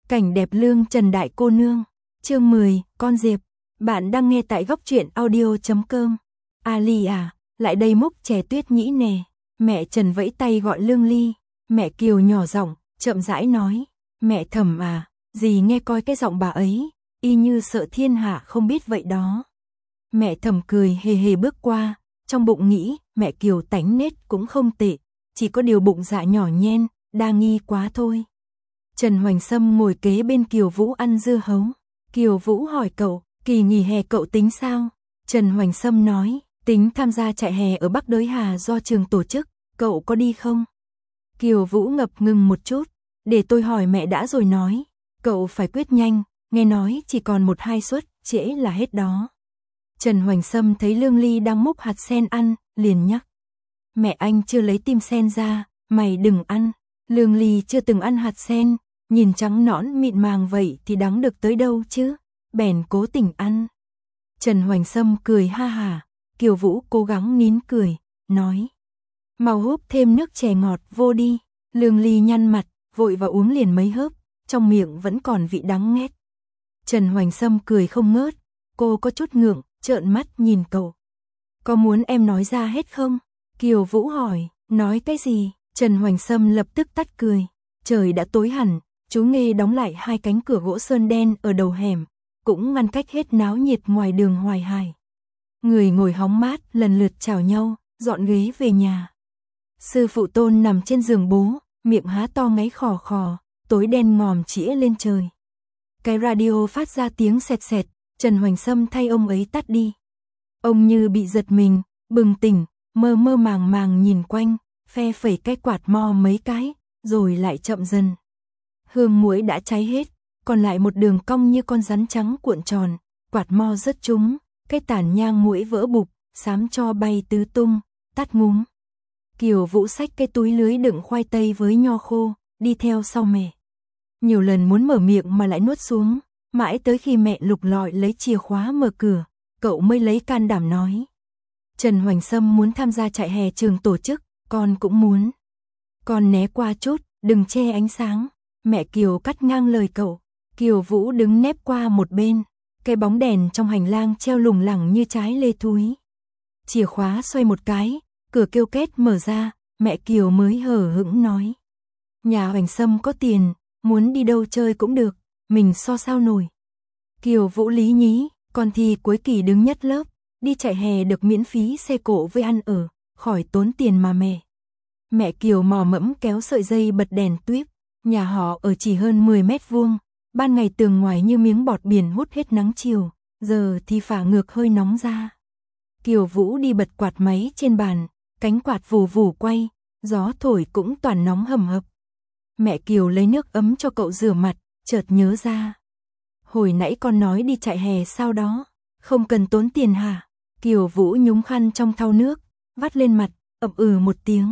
Cảnh đẹp lương Trần đại cô nương. Chương 10, con diệp. Bạn đang nghe tại góc truyện audio.com. Ali à, lại đây múc chè tuyết nhĩ nè. Mẹ Trần vẫy tay gọi Lương Ly. Mẹ Kiều nhỏ giọng, chậm rãi nói. Mẹ Thẩm à, dì nghe coi cái giọng bà ấy, y như sợ thiên hạ không biết vậy đó. Mẹ Thẩm cười hề hề bước qua, trong bụng nghĩ, mẹ Kiều tánh nết cũng không tệ, chỉ có điều bụng dạ nhỏ nhen, đa nghi quá thôi. Trần Hoành Sâm ngồi kế bên Kiều Vũ ăn dưa hấu. Kiều Vũ hỏi cậu, kỳ nghỉ hè cậu tính sao? Trần Hoành Sâm nói, tính tham gia chạy hè ở Bắc Đới Hà do trường tổ chức, cậu có đi không? Kiều Vũ ngập ngừng một chút, để tôi hỏi mẹ đã rồi nói, cậu phải quyết nhanh, nghe nói chỉ còn 1-2 suất, trễ là hết đó. Trần Hoành Sâm thấy Lương Ly đang múc hạt sen ăn, liền nhắc. Mẹ anh chưa lấy tim sen ra, mày đừng ăn. Lương Ly chưa từng ăn hạt sen, nhìn trắng nõn mịn màng vậy thì đáng được tới đâu chứ, bèn cố tình ăn. Trần Hoành Sâm cười ha hả, Kiều Vũ cố gắng nín cười, nói. Mau húp thêm nước chè ngọt vô đi. Lương Ly nhăn mặt, vội vào uống liền mấy hớp, trong miệng vẫn còn vị đắng nghét. Trần Hoành Sâm cười không ngớt, cô có chút ngượng, trợn mắt nhìn cậu. Có muốn em nói ra hết không? Kiều Vũ hỏi, nói cái gì? Trần Hoành Sâm lập tức tắt cười. Trời đã tối hẳn, chú Nghê đóng lại 2 cánh cửa gỗ sơn đen ở đầu hẻm, cũng ngăn cách hết náo nhiệt ngoài đường Hoài Hải. Người ngồi hóng mát lần lượt chào nhau, dọn ghế về nhà. Sư phụ Tôn nằm trên giường bố, miệng há to ngáy khò khò, tối đen ngòm chĩa lên trời. Cái radio phát ra tiếng sẹt sẹt, Trần Hoành Sâm thay ông ấy tắt đi. Ông như bị giật mình, bừng tỉnh, mơ mơ màng màng nhìn quanh, phe phẩy cái quạt mo mấy cái, rồi lại chậm dần. Hương muối đã cháy hết, còn lại một đường cong như con rắn trắng cuộn tròn, quạt mo rớt trúng, cái tàn nhang muỗi vỡ bụp, xám cho bay tứ tung, tắt ngúm. Kiều Vũ xách cái túi lưới đựng khoai tây với nho khô, đi theo sau mẹ. Nhiều lần muốn mở miệng mà lại nuốt xuống, mãi tới khi mẹ lục lọi lấy chìa khóa mở cửa, cậu mới lấy can đảm nói. Trần Hoành Sâm muốn tham gia chạy hè trường tổ chức, con cũng muốn. Con né qua chút, đừng che ánh sáng. Mẹ Kiều cắt ngang lời cậu. Kiều Vũ đứng nép qua một bên, cái bóng đèn trong hành lang treo lủng lẳng như trái lê thúi. Chìa khóa xoay một cái, cửa kêu két mở ra, mẹ Kiều mới hờ hững nói. Nhà Hoành Sâm có tiền, muốn đi đâu chơi cũng được, mình so sao nổi. Kiều Vũ lý nhí, con thi cuối kỳ đứng nhất lớp, đi chạy hè được miễn phí xe cộ với ăn ở, khỏi tốn tiền mà mẹ. Mẹ Kiều mò mẫm kéo sợi dây bật đèn tuýp, nhà họ ở chỉ hơn 10 mét vuông, ban ngày tường ngoài như miếng bọt biển hút hết nắng chiều, giờ thì phả ngược hơi nóng ra. Kiều Vũ đi bật quạt máy trên bàn, cánh quạt vù vù quay, gió thổi cũng toàn nóng hầm hập. Mẹ Kiều lấy nước ấm cho cậu rửa mặt, chợt nhớ ra. Hồi nãy con nói đi chạy hè sao đó, không cần tốn tiền hả? Kiều Vũ nhúng khăn trong thau nước, vắt lên mặt, ậm ừ một tiếng.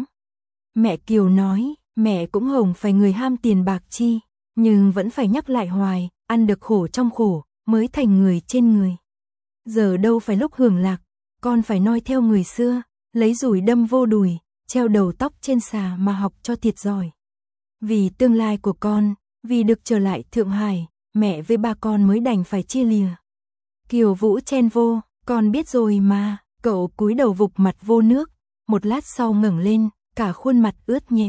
Mẹ Kiều nói, mẹ cũng hổng phải người ham tiền bạc chi, nhưng vẫn phải nhắc lại hoài, ăn được khổ trong khổ, mới thành người trên người. Giờ đâu phải lúc hưởng lạc, con phải noi theo người xưa, lấy dùi đâm vô đùi, treo đầu tóc trên xà mà học cho thiệt giỏi. Vì tương lai của con, vì được trở lại Thượng Hải, mẹ với ba con mới đành phải chia lìa. Kiều Vũ chen vô, con biết rồi mà, cậu cúi đầu vụp mặt vô nước, một lát sau ngẩng lên, cả khuôn mặt ướt nhẹp.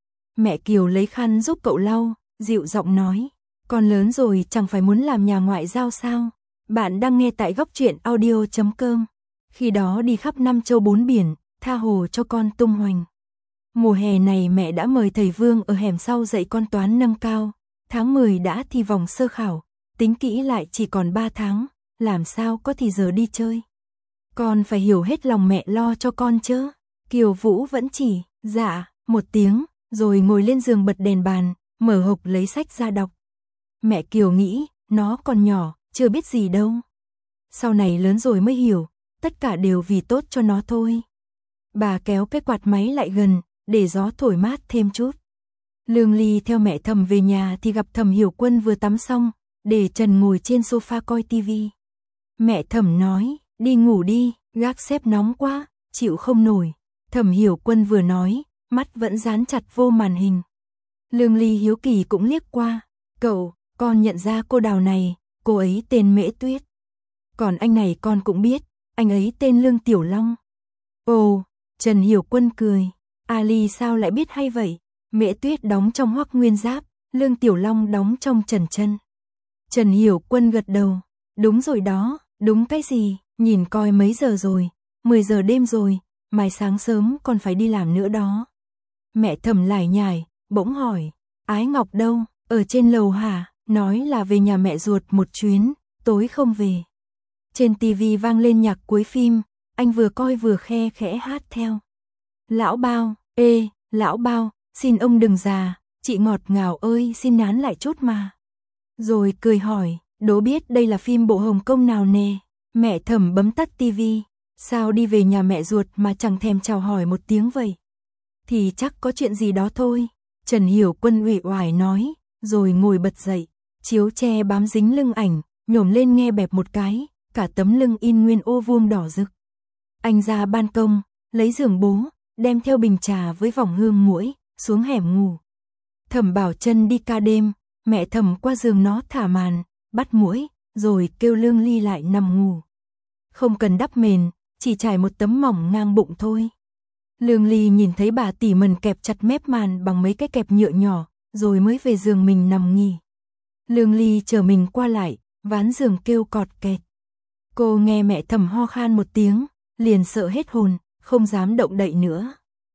Mẹ Kiều lấy khăn giúp cậu lau, dịu giọng nói, con lớn rồi chẳng phải muốn làm nhà ngoại giao sao? Bạn đang nghe tại góc truyện audio.com. Khi đó đi khắp 5 châu 4 biển, tha hồ cho con tung hoành. Mùa hè này mẹ đã mời thầy Vương ở hẻm sau dạy con toán nâng cao, tháng 10 đã thi vòng sơ khảo, tính kỹ lại chỉ còn 3 tháng, làm sao có thì giờ đi chơi. Con phải hiểu hết lòng mẹ lo cho con chứ. Kiều Vũ vẫn chỉ, dạ, một tiếng, rồi ngồi lên giường bật đèn bàn, mở hộp lấy sách ra đọc. Mẹ Kiều nghĩ, nó còn nhỏ, chưa biết gì đâu. Sau này lớn rồi mới hiểu, tất cả đều vì tốt cho nó thôi. Bà kéo cái quạt máy lại gần, để gió thổi mát thêm chút. Lương Ly theo mẹ Thẩm về nhà thì gặp Thẩm Hiểu Quân vừa tắm xong, để Trần ngồi trên sofa coi tivi. Mẹ Thẩm nói, đi ngủ đi, gác xếp nóng quá, chịu không nổi. Thẩm Hiểu Quân vừa nói, mắt vẫn dán chặt vô màn hình. Lương Ly hiếu kỳ cũng liếc qua, con nhận ra cô Đào này, cô ấy tên Mễ Tuyết. Còn anh này con cũng biết, anh ấy tên Lương Tiểu Long. Ồ, Trần Hiểu Quân cười. Ali sao lại biết hay vậy? Mễ Tuyết đóng trong Hoắc Nguyên Giáp, Lương Tiểu Long đóng trong Trần Chân. Trần Hiểu Quân gật đầu. Đúng rồi đó, đúng cái gì, nhìn coi mấy giờ rồi, 10 giờ đêm rồi, mai sáng sớm còn phải đi làm nữa đó. Mẹ Thẩm lải nhải, bỗng hỏi, Ái Ngọc đâu, ở trên lầu hả? Nói là về nhà mẹ ruột một chuyến, tối không về. Trên tivi vang lên nhạc cuối phim, anh vừa coi vừa khe khẽ hát theo. Lão Bao, lão Bao, xin ông đừng già, chị ngọt ngào ơi xin nán lại chút mà. Rồi cười hỏi, đố biết đây là phim bộ Hồng Kông nào nè. Mẹ Thẩm bấm tắt tivi, sao đi về nhà mẹ ruột mà chẳng thèm chào hỏi một tiếng vậy? Thì chắc có chuyện gì đó thôi. Trần Hiểu Quân uể oải nói, rồi ngồi bật dậy, chiếu che bám dính lưng ảnh, nhổm lên nghe bẹp một cái, cả tấm lưng in nguyên ô vuông đỏ rực. Anh ra ban công, lấy giường bố, đem theo bình trà với vòng hương muỗi, xuống hẻm ngủ. Thẩm Bảo Chân đi ca đêm, mẹ Thẩm qua giường nó thả màn, bắt muỗi, rồi kêu Lương Ly lại nằm ngủ. Không cần đắp mền, chỉ trải một tấm mỏng ngang bụng thôi. Lương Ly nhìn thấy bà tỉ mần kẹp chặt mép màn bằng mấy cái kẹp nhựa nhỏ, rồi mới về giường mình nằm nghỉ. Lương Ly chờ mình qua lại, ván giường kêu cọt kẹt. Cô nghe mẹ Thẩm ho khan một tiếng, liền sợ hết hồn, không dám động đậy nữa.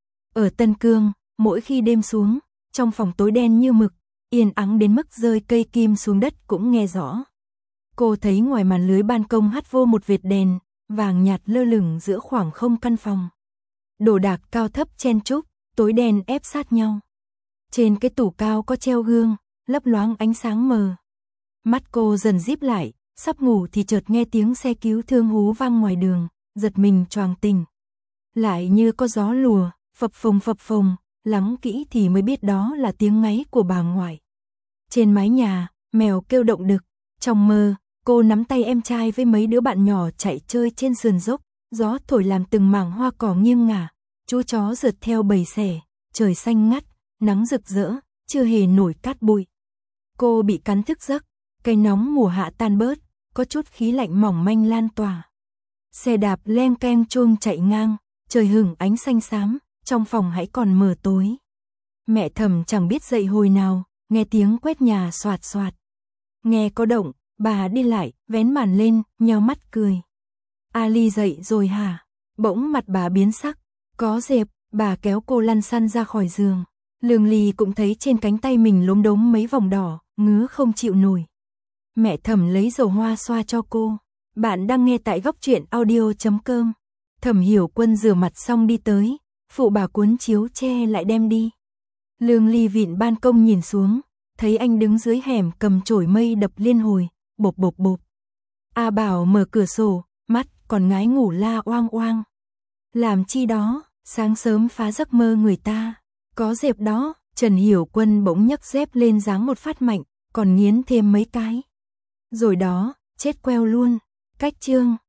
Ở Tân Cương, mỗi khi đêm xuống, trong phòng tối đen như mực, yên ắng đến mức rơi cây kim xuống đất cũng nghe rõ. Cô thấy ngoài màn lưới ban công hắt vô một vệt đèn, vàng nhạt lơ lửng giữa khoảng không căn phòng. Đồ đạc cao thấp chen chúc, tối đen ép sát nhau. Trên cái tủ cao có treo gương, lấp loáng ánh sáng mờ. Mắt cô dần díp lại, sắp ngủ thì chợt nghe tiếng xe cứu thương hú vang ngoài đường, giật mình choàng tỉnh. Lại như có gió lùa, phập phồng, lắng kỹ thì mới biết đó là tiếng ngáy của bà ngoại. Trên mái nhà, mèo kêu động đực, trong mơ, cô nắm tay em trai với mấy đứa bạn nhỏ chạy chơi trên sườn dốc, gió thổi làm từng mảng hoa cỏ nghiêng ngả, chú chó rượt theo bầy sẻ, trời xanh ngắt, nắng rực rỡ, chưa hề nổi cát bụi. Cô bị cắn thức giấc, cái nóng mùa hạ tan bớt, có chút khí lạnh mỏng manh lan tỏa. Xe đạp leng keng chuông chạy ngang, trời hửng ánh xanh xám, trong phòng hãy còn mờ tối. Mẹ Thẩm chẳng biết dậy hồi nào, nghe tiếng quét nhà xoạt xoạt. Nghe có động, bà đi lại, vén màn lên, nheo mắt cười. Ali dậy rồi hả? Bỗng mặt bà biến sắc. Có dẹp, bà kéo cô lăn xăn ra khỏi giường. Lương Ly cũng thấy trên cánh tay mình lốm đốm mấy vòng đỏ, ngứa không chịu nổi. Mẹ Thẩm lấy dầu hoa xoa cho cô. Bạn đang nghe tại góc truyện audio.com. Thẩm Hiểu Quân rửa mặt xong đi tới, phụ bà cuốn chiếu che lại đem đi. Lương Ly vịn ban công nhìn xuống, thấy anh đứng dưới hẻm cầm chổi mây đập liên hồi, bộp bộp bộp. A Bảo mở cửa sổ, mắt còn ngái ngủ la oang oang. Làm chi đó, sáng sớm phá giấc mơ người ta. Có dẹp đó, Trần Hiểu Quân bỗng nhấc dép lên giáng một phát mạnh, còn nghiến thêm mấy cái. Rồi đó, chết queo luôn. Cách chương